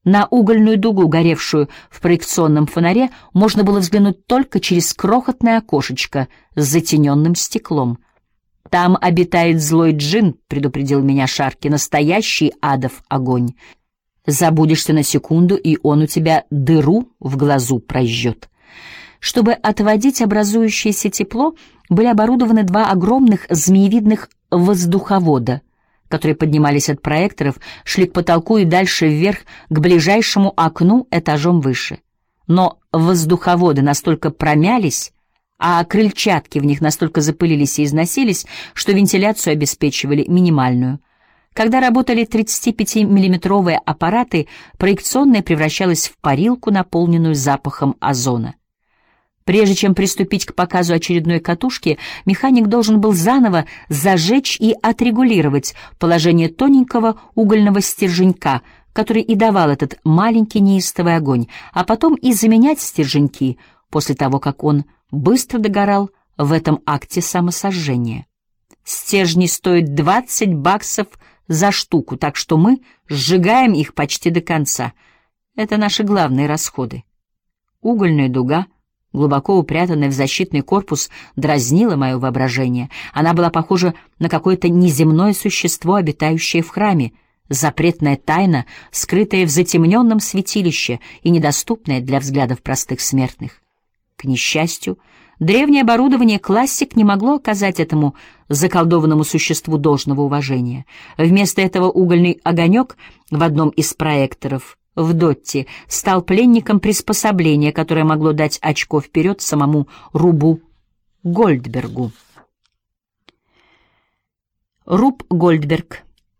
На угольную дугу, горевшую в проекционном фонаре, можно было взглянуть только через крохотное окошечко с затененным стеклом. «Там обитает злой джин», — предупредил меня Шарки, — «настоящий адов огонь. Забудешься на секунду, и он у тебя дыру в глазу прожжет». Чтобы отводить образующееся тепло, были оборудованы два огромных змеевидных воздуховода, которые поднимались от проекторов, шли к потолку и дальше вверх к ближайшему окну этажом выше. Но воздуховоды настолько промялись, а крыльчатки в них настолько запылились и износились, что вентиляцию обеспечивали минимальную. Когда работали 35-миллиметровые аппараты, проекционная превращалась в парилку, наполненную запахом озона. Прежде чем приступить к показу очередной катушки, механик должен был заново зажечь и отрегулировать положение тоненького угольного стерженька, который и давал этот маленький неистовый огонь, а потом и заменять стерженьки после того, как он быстро догорал в этом акте самосожжения. Стержни стоят $20 за штуку, так что мы сжигаем их почти до конца. Это наши главные расходы. Угольная дуга, глубоко упрятанная в защитный корпус, дразнила мое воображение. Она была похожа на какое-то неземное существо, обитающее в храме, запретная тайна, скрытая в затемненном святилище и недоступная для взглядов простых смертных. К несчастью, древнее оборудование классик не могло оказать этому заколдованному существу должного уважения. Вместо этого угольный огонек в одном из проекторов в Дотти стал пленником приспособления, которое могло дать очко вперед самому Рубу Гольдбергу. Руб Гольдберг,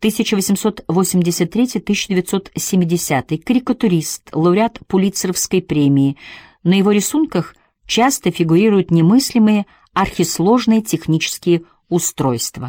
1883-1970, карикатурист, лауреат Пулитцеровской премии. На его рисунках часто фигурируют немыслимые архисложные технические устройства.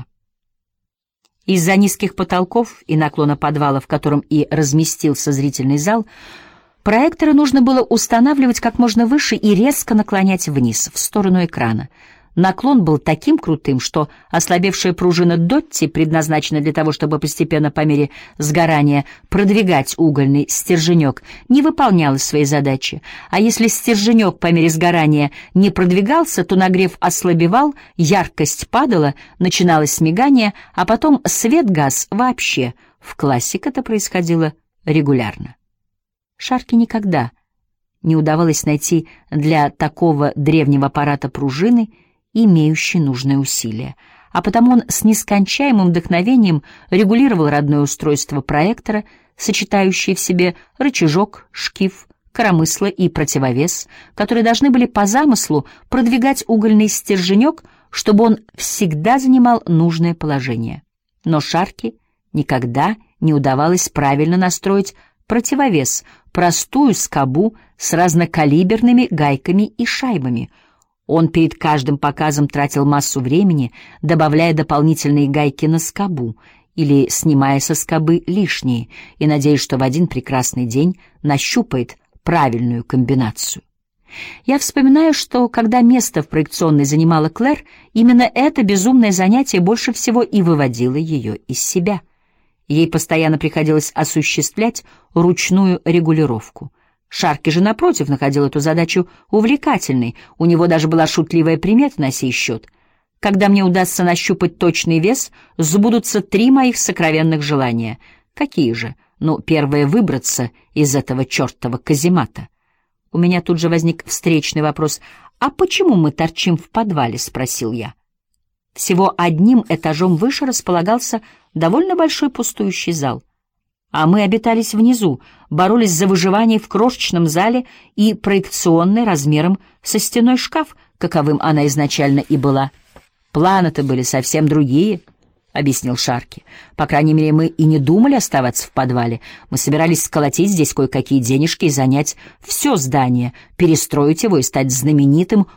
Из-за низких потолков и наклона подвала, в котором и разместился зрительный зал, проекторы нужно было устанавливать как можно выше и резко наклонять вниз, в сторону экрана. Наклон был таким крутым, что ослабевшая пружина Дотти, предназначенная для того, чтобы постепенно по мере сгорания продвигать угольный стерженек, не выполняла своей задачи. А если стерженек по мере сгорания не продвигался, то нагрев ослабевал, яркость падала, начиналось мигание, а потом свет гас вообще. В классик это происходило регулярно. Шарке никогда не удавалось найти для такого древнего аппарата пружины, имеющий нужное усилие, а потому он с нескончаемым вдохновением регулировал родное устройство проектора, сочетающее в себе рычажок, шкив, коромысло и противовес, которые должны были по замыслу продвигать угольный стерженек, чтобы он всегда занимал нужное положение. Но Шарке никогда не удавалось правильно настроить противовес, простую скобу с разнокалиберными гайками и шайбами. Он перед каждым показом тратил массу времени, добавляя дополнительные гайки на скобу или снимая со скобы лишние, и надеясь, что в один прекрасный день нащупает правильную комбинацию. Я вспоминаю, что когда место в проекционной занимала Клэр, именно это безумное занятие больше всего и выводило ее из себя. Ей постоянно приходилось осуществлять ручную регулировку. Шарки же, напротив, находил эту задачу увлекательной, у него даже была шутливая примета на сей счет. Когда мне удастся нащупать точный вес, сбудутся 3 моих сокровенных желания. Какие же? Ну, первое — выбраться из этого чертова каземата. У меня тут же возник встречный вопрос. «А почему мы торчим в подвале?» — спросил я. Всего одним этажом выше располагался довольно большой пустующий зал. А мы обитались внизу, боролись за выживание в крошечном зале и проекционной размером со стеной шкаф, каковым она изначально и была. Планы-то были совсем другие, — объяснил Шарки. По крайней мере, мы и не думали оставаться в подвале. Мы собирались сколотить здесь кое-какие денежки и занять все здание, перестроить его и стать знаменитым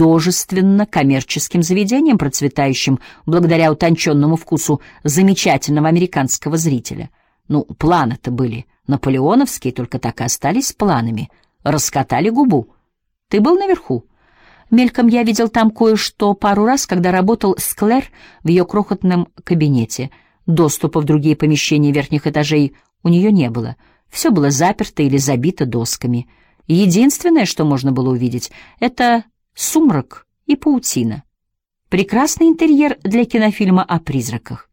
художественно-коммерческим заведением, процветающим благодаря утонченному вкусу замечательного американского зрителя. Ну, планы-то были наполеоновские, только так и остались планами. Раскатали губу. Ты был наверху? Мельком я видел там кое-что пару раз, когда работал с Клэр в ее крохотном кабинете. Доступа в другие помещения верхних этажей у нее не было. Все было заперто или забито досками. Единственное, что можно было увидеть, это сумрак и паутина. Прекрасный интерьер для кинофильма о призраках.